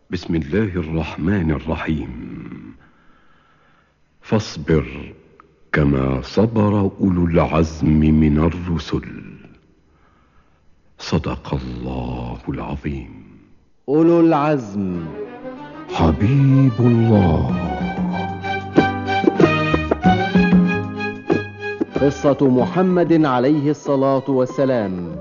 بسم الله الرحمن الرحيم. فاصبر كما صبر أولو العزم من الرسل. صدق الله العظيم. أولو العزم. حبيب الله. قصة محمد عليه الصلاة والسلام.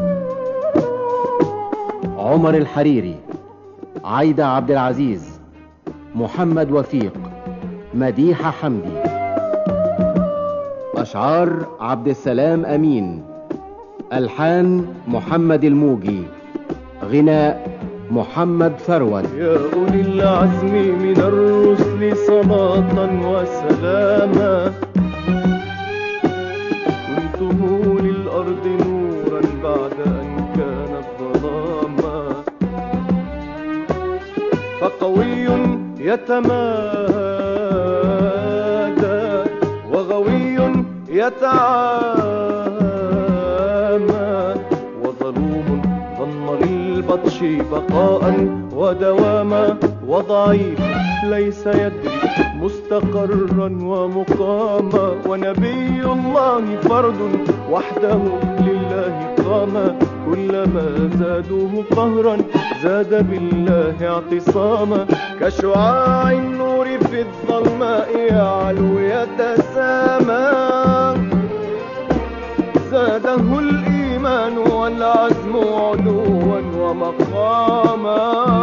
عمر الحريري، عايدة عبد العزيز، محمد وفيق، مديحة حمدي. أشعار عبد السلام أمين، ألحان محمد الموجي، غناء محمد ثروت. يا أولي العزم من الرسل صلاة وسلاما، كنتم للأرض نورا بعد أن كانت ظلاما، فقوي يتمادى وغوي يتعامى، وظلوم ظن للبطش بقاء ودواما، وضعيف ليس يدري مستقرا ومقاما، ونبي الله فرد وحده لله قاما، كلما زادوه قهرا زاد بالله اعتصاما، كشعاع النور في الظلماء يعلو يتسامى، زاده الإيمان والعزم علوا ومقاما،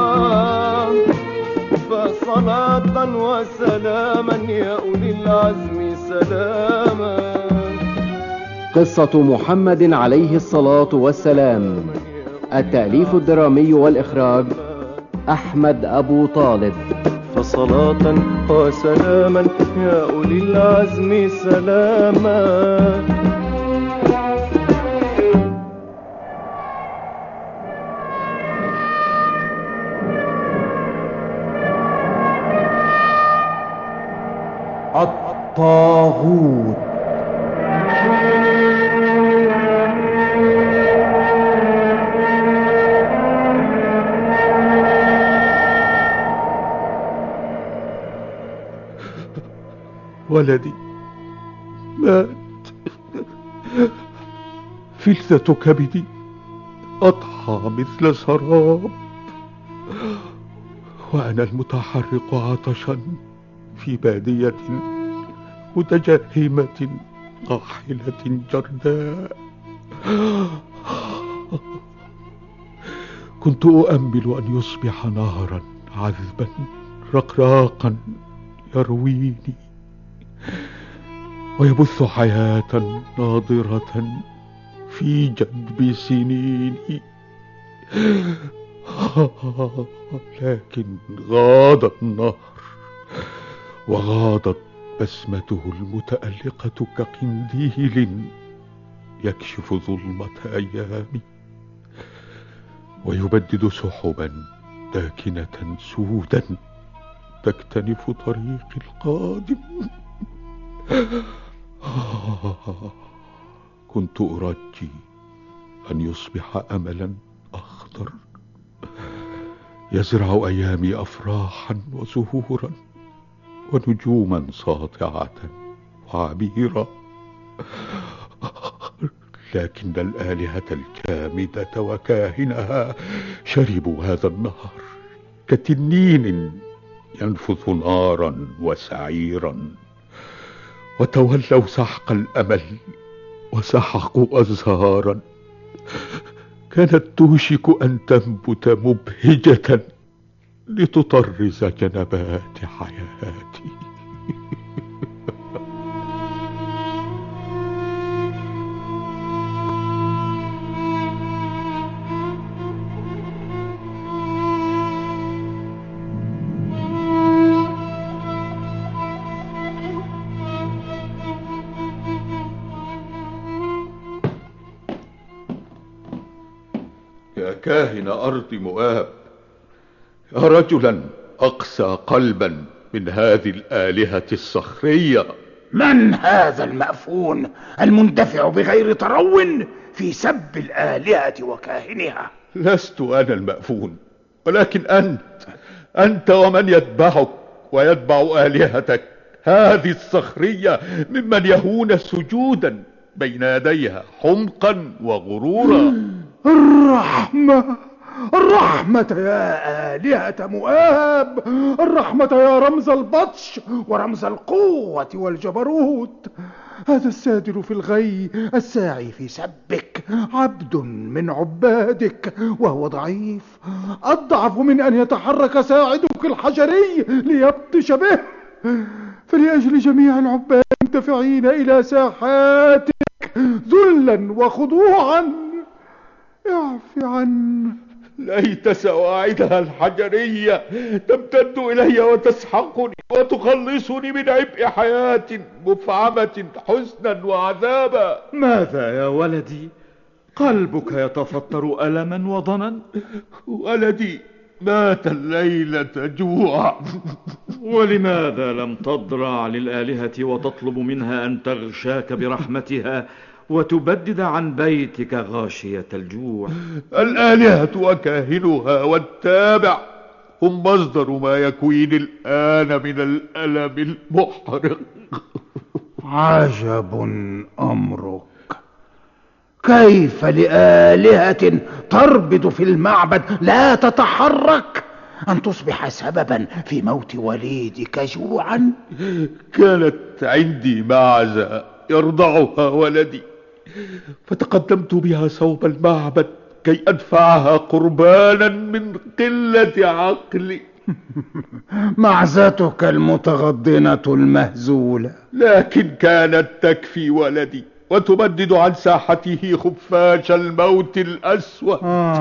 فصلاة وسلاما يا أولي العزم سلاما. قصة محمد عليه الصلاة والسلام. التأليف الدرامي والإخراج أحمد أبو طالب. فصلاة وسلاما يا أولي العزم سلاما. الطاغوت. ولدي مات، فلذة كبدي أضحى مثل سراب، وأنا المتحرق عطشا في بادية متجهمة قاحلة جرداء. كنت أؤمل أن يصبح نهرا عذبا رقراقا يرويني ويبث حياة ناضرة في جدب سنيني، لكن غاض النهر وغاضت بسمته المتألقة كقنديل يكشف ظلمة أيامي ويبدد سحبا داكنة سودا تكتنف طريقي القادم. كنت أرجي أن يصبح أملا أخضر يزرع أيامي أفراحا وزهورا ونجوما ساطعة وعبيرة، لكن الآلهة الجامدة وكاهنها شربوا هذا النهر كتنين ينفث نارا وسعيرا، وتولوا سحق الأمل وسحقوا أزهارا كانت توشك أن تنبت مبهجة لتطرز جنبات حياتي. يا كاهن أرض مؤاب، يا رجلا أقسى قلبا من هذه الآلهة الصخرية، من هذا المأفون المندفع بغير ترو في سب الآلهة وكاهنها؟ لست أنا المأفون، ولكن أنت أنت ومن يتبعك ويتبع آلهتك هذه الصخرية ممن يهون سجودا بين يديها حمقا وغرورا. الرحمة يا آلهة مؤاب، الرحمة يا رمز البطش ورمز القوة والجبروت. هذا السادر في الغي الساعي في سبك عبد من عبادك، وهو ضعيف أضعف من أن يتحرك ساعدك الحجري ليبطش به. فلأجل جميع العباد المنتفعين إلى ساحاتك ذلا وخضوعا اعف عني. ليت سواعدها الحجرية تمتد إلي وتسحقني وتخلصني من عبء حياة مفعمة حزنا وعذابا. ماذا يا ولدي؟ قلبك يتفطر ألما وضنا. ولدي مات الليلة جوعا. ولماذا لم تضرع للآلهة وتطلب منها أن تغشاك برحمتها وتبدد عن بيتك غاشية الجوع؟ الآلهة وكاهنها والتابع هم مصدر ما يكوين الآن من الألم المحرق. عجب أمرك، كيف لآلهة تربد في المعبد لا تتحرك أن تصبح سببا في موت وليدك جوعا؟ كانت عندي معزة يرضعها ولدي، فتقدمت بها صوب المعبد كي أدفعها قربانا من قلة عقلي. معزتك المتغضنة المهزولة، لكن كانت تكفي ولدي وتبدد عن ساحته خفاش الموت الأسود.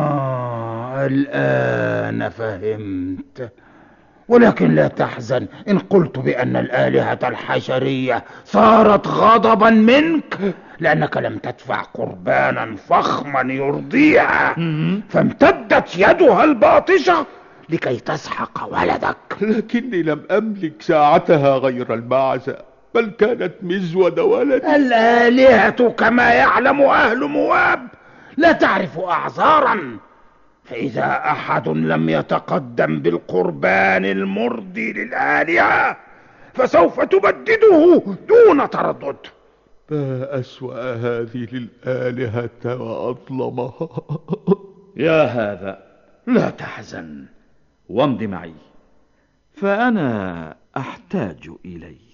الآن فهمت. ولكن لا تحزن إن قلت بأن الآلهة الحجرية صارت غضبا منك، لأنك لم تدفع قربانا فخما يرضيها فامتدت يدها الباطشة لكي تسحق ولدك. لكني لم أملك ساعتها غير المعزة، بل كانت مزود ولدي. الآلهة كما يعلم أهل مواب لا تعرف أعذارا، فإذا أحد لم يتقدم بالقربان المرضي للآلهة فسوف تبدده دون تردد. ما أسوأ هذه للآلهة وأظلمها. يا هذا لا تحزن وامض معي، فأنا أحتاج إليك.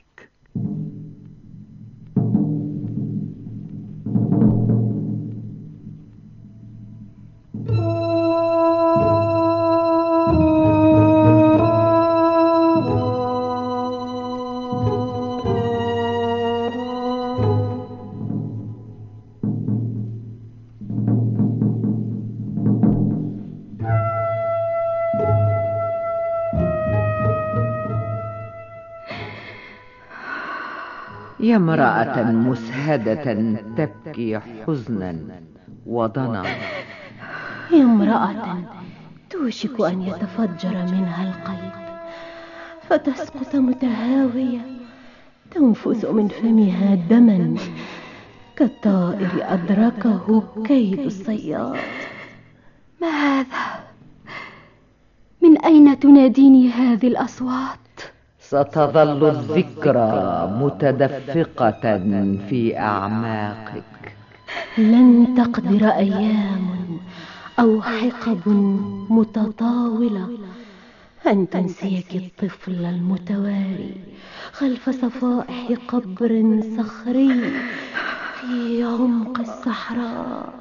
يا امرأة مسهدة تبكي حزنا وضنا. يا امرأة توشك أن يتفجر منها القلب فتسقط متهاوية تنفث من فمها دما كالطائر أدركه كيد الصياد. ما هذا؟ من أين تناديني هذه الأصوات؟ ستظل الذكرى متدفقة في أعماقك. لن تقدر أيام أو حقب متطاولة أن تنسيك الطفل المتواري خلف صفائح قبر صخري في عمق الصحراء.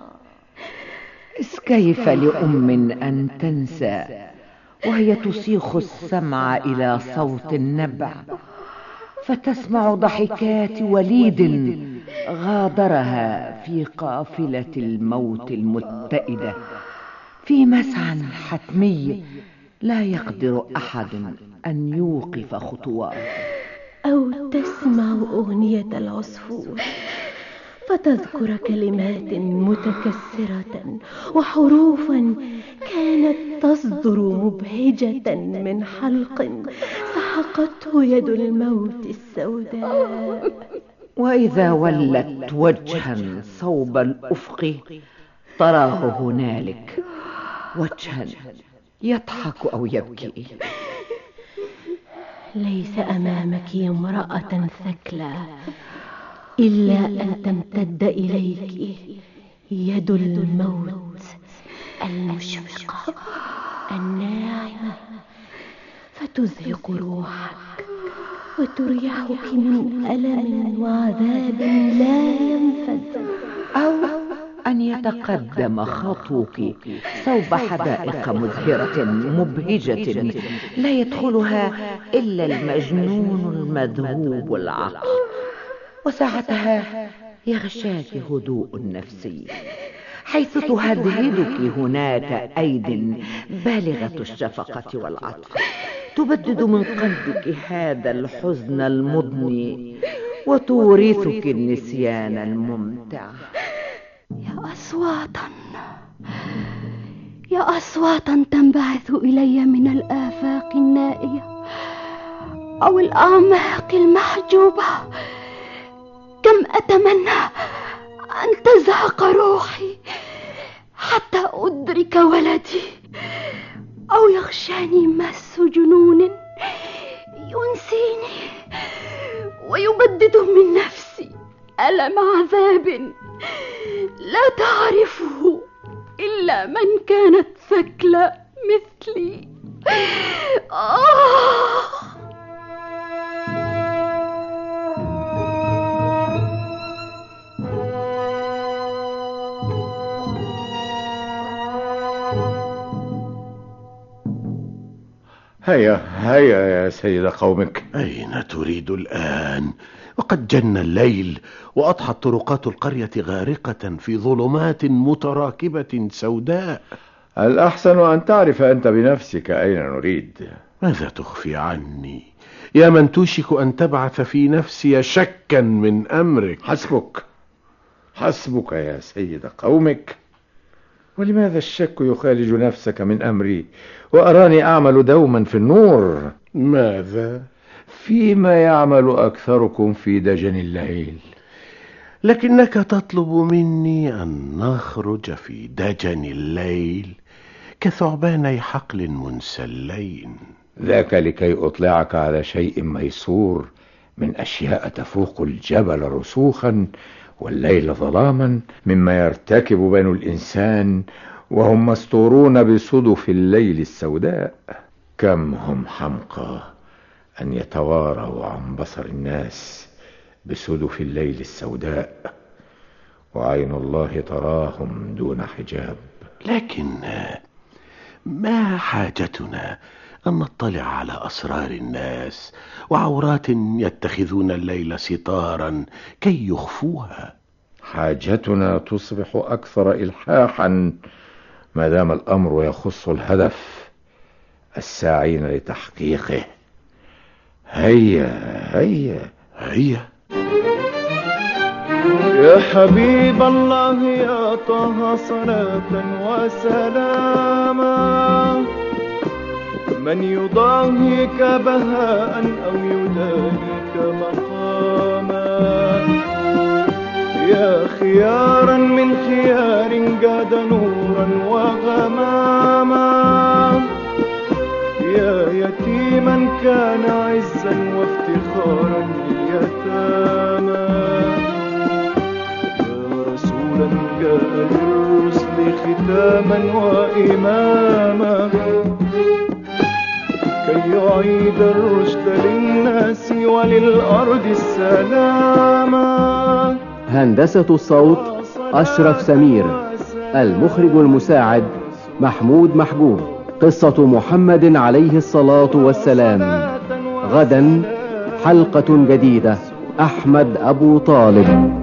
كيف لأم أن تنسى وهي تسيخ السمع إلى صوت النبع فتسمع ضحكات وليد غادرها في قافلة الموت المتئدة في مسعى حتمي لا يقدر أحد أن يوقف خطواته. أو تسمع أغنية العصفور فتذكر كلمات متكسرة وحروفا كانت تصدر مبهجة من حلق سحقته يد الموت السوداء. وإذا ولت وجها صوب الأفق تراه هنالك وجها يضحك أو يبكي. ليس أمامك امرأة ثكلى إلا أن تمتد إليك يد الموت المشفقة الناعمة، فتزهق روحك وتريحك من ألم وعذاب لا ينفد، أو أن يتقدم خطوك صوب حدائق مزهرة مبهجة لا يدخلها إلا المجنون المذهوب العقل، وساعتها يغشاك هدوء نفسي، حيث تهدهدك هناك أيد بالغة الشفقة والعطف تبدد من قلبك هذا الحزن المضني وتورثك النسيان الممتع. يا أصواتا تنبعث إلي من الآفاق النائية أو الأعماق المحجوبة، كم أتمنى أن تزهق روحي حتى أدرك ولدي، أو يغشاني مس جنون ينسيني ويبدد من نفسي ألم عذاب لا تعرفه إلا من كانت ثكلى مثلي. هيا هيا يا سيد قومك. أين تريد الآن؟ وقد جن الليل وأضحت طرقات القرية غارقة في ظلمات متراكبة سوداء. الأحسن أن تعرف أنت بنفسك أين نريد. ماذا تخفي عني يا من توشك أن تبعث في نفسي شكا من أمرك؟ حسبك يا سيد قومك. ولماذا الشك يخالج نفسك من أمري وأراني أعمل دوما في النور؟ ماذا؟ فيما يعمل أكثركم في دجن الليل. لكنك تطلب مني أن نخرج في دجن الليل كثعباني حقل منسلين. ذاك لكي أطلعك على شيء ميسور من أشياء تفوق الجبل رسوخا والليل ظلاما، مما يرتكب بنو الإنسان وهم مستورون بصدف الليل السوداء. كم هم حمقى أن يتواروا عن بصر الناس بصدف الليل السوداء، وعين الله تراهم دون حجاب. لكن ما حاجتنا أن نطلع على أسرار الناس وعورات يتخذون الليل ستارا كي يخفوها؟ حاجتنا تصبح أكثر إلحاحا ما دام الأمر يخص الهدف الساعين لتحقيقه. هيا هيا هيا يا حبيب الله يا طه صلاة وسلاما، من يضاهيك بهاء أو يدانيك مقاما، يا خيارا من خيار جاد نورا وغماما، يا يتيما كان عزا وافتخارا لليتامى، يا رسولا جاء للرسل ختاما وإماما، كي يعيد الرشد للناس وللأرض السلاما. هندسة الصوت أشرف سمير، المخرج المساعد محمود محبوب. قصة محمد عليه الصلاة والسلام. غدا حلقة جديدة. أحمد أبو طالب.